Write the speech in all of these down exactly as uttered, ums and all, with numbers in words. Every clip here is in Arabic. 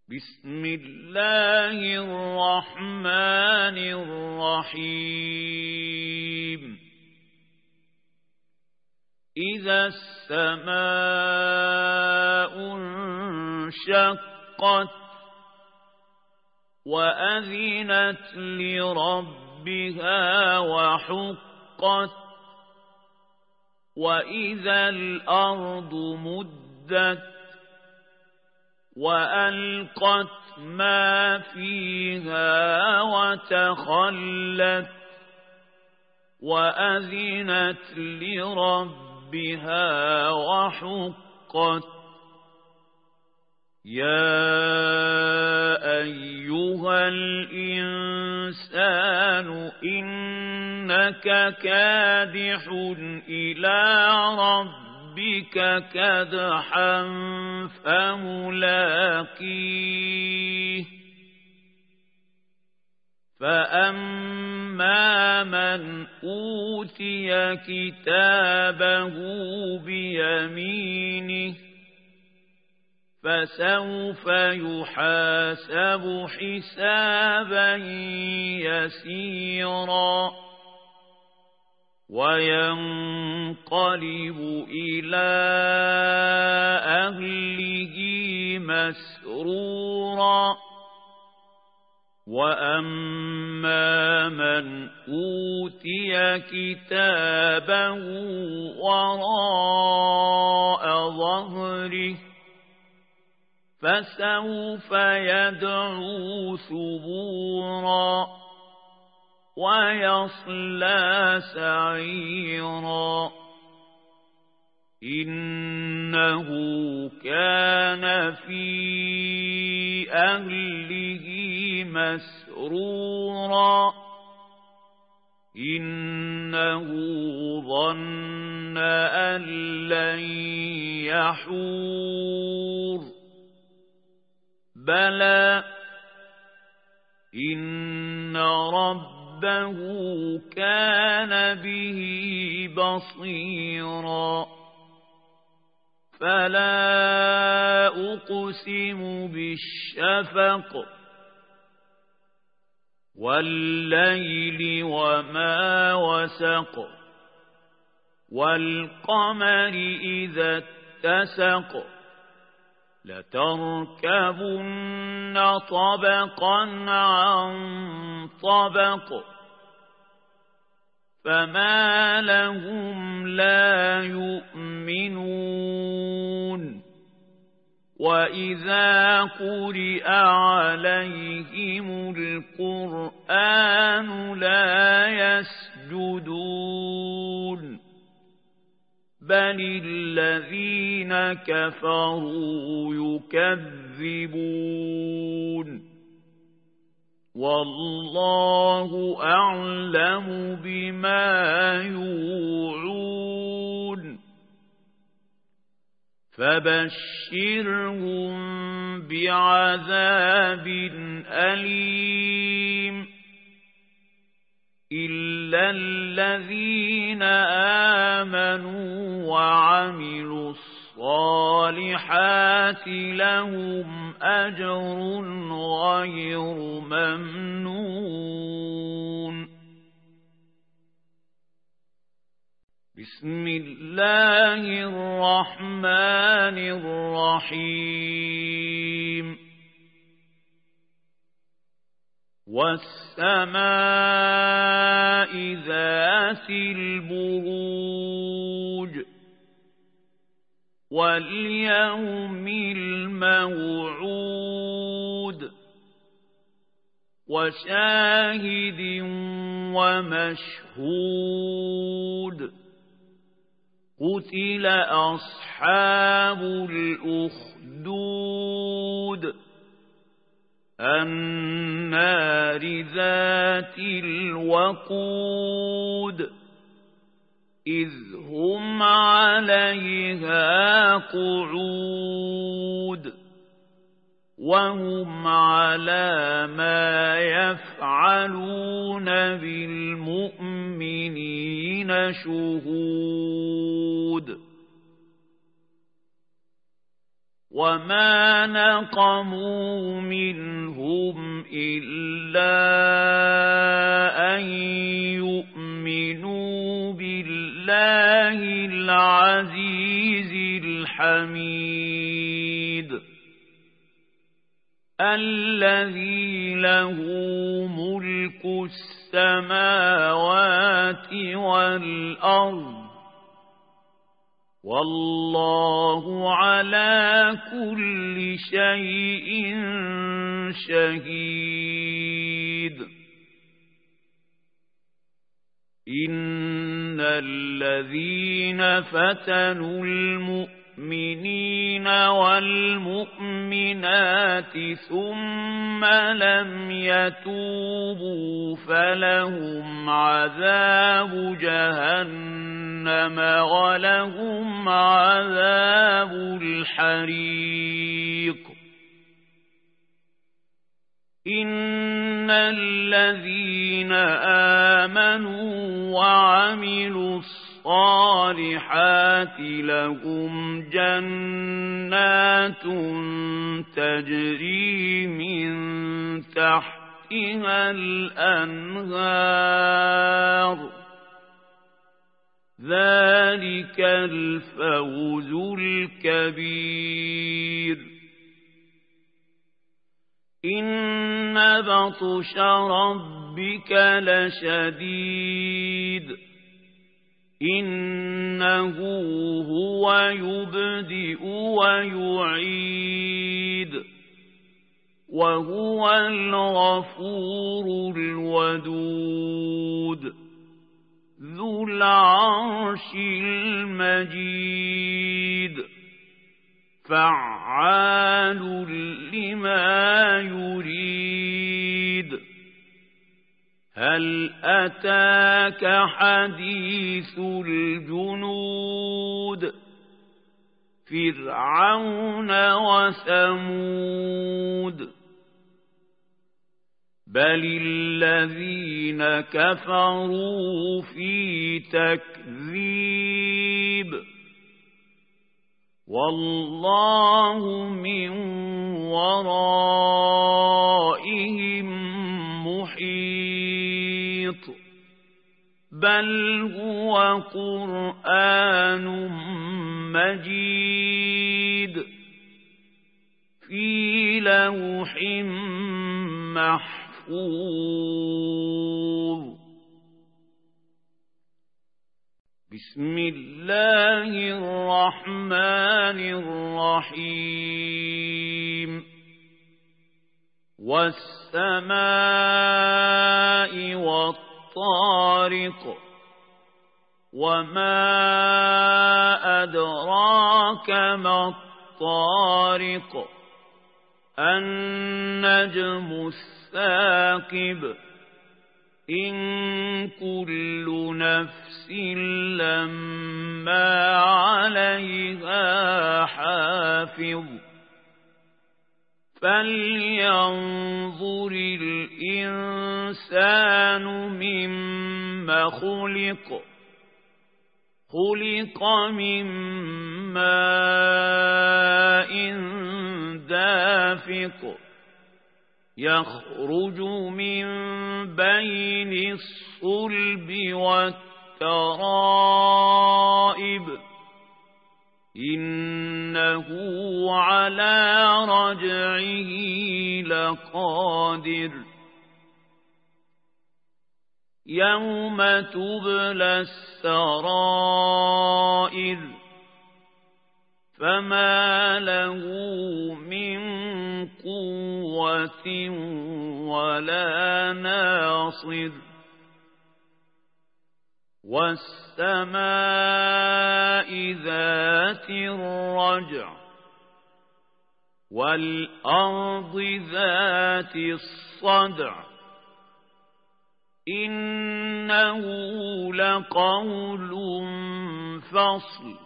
بسم الله الرحمن الرحيم إذا السماء انشقت وأذنت لربها وحقت وإذا الأرض مدت وألقت ما فيها وتخلت وأذنت لربها وحقت يا أيها الإنسان إنك كادح إلى ربك ربك كدحا فملاقيه فأما من أوتي كتابه بيمينه فسوف يحاسب حسابا يسيرا وينقلب إلى أهله مسرورا وأما من أوتي كتابه وراء ظهره فسوف يدعو ثبورا ويصلى سعيرا إنه كان في أهله مسرورا إنه ظن أن لن يحور بلى إن رب ربه كان به بصيرا فلا أقسم بالشفق والليل وما وسق والقمر إذا اتسق لتركبن طبقا عن طبق فما لهم لا يؤمنون وإذا قرئ عليهم القرآن لا يسجدون بل الذين كفروا يكذبون والله أعلم بما يوعون فبشرهم بعذاب أليم إلا الذين آمنوا وعملوا الصالحات لهم أجر غير ممنون بسم الله الرحمن الرحيم والسماء ذات البروج واليوم الموعود وشاهد ومشهود قتل أصحاب الأخدود النار ذات الوقود إذ هم عليها قعود وهم على ما يفعلون بالمؤمنين شهود وما نقموا منهم إلا أن يؤمنوا بالله العزيز الحميد الذي له ملك السماوات والأرض والله على كل شيء شهيد إن الذين فتنوا المؤمنين والمؤمنات ثم لم يتوبوا فلهم عذاب جهنم ولهم عذاب الحريق إن الذين آمنوا وعملوا الصالحات لهم جنات تجري من تحتها الأنهار ذلك الفوز الكبير إن بطش ربك لشديد إنه هو يبدئ ويعيد وهو الغفور الودود ذو العرش المجيد فعال لما يريد هل أتاك حديث الجنود فرعون وثمود بل الذين كفروا في تكذيب والله من ورائهم محيط بل هو قرآن مجيد في لوح محفوظ بسم الله الرحمن الرحيم والسماء والطارق وما أدراك ما الطارق النجم الثاقب إن كل نفس لما عليها حافظ فلينظر الإنسان مما خلق خلق من ماء دافق يخرج من بين الصلب والترائب إنه على رجعه لقادر يوم تبلى السرائر فما له من قوة ولا ناصر والسماء ذات الرجع والأرض ذات الصدع إنه لقول فصل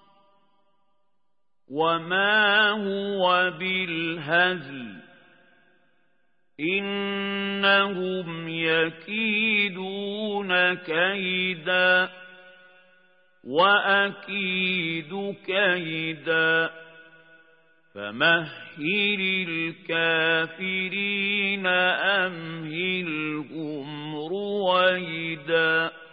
وما هو بالهزل إنهم يكيدون كيدا وأكيد كيدا فمهل الكافرين أمهلهم رويدا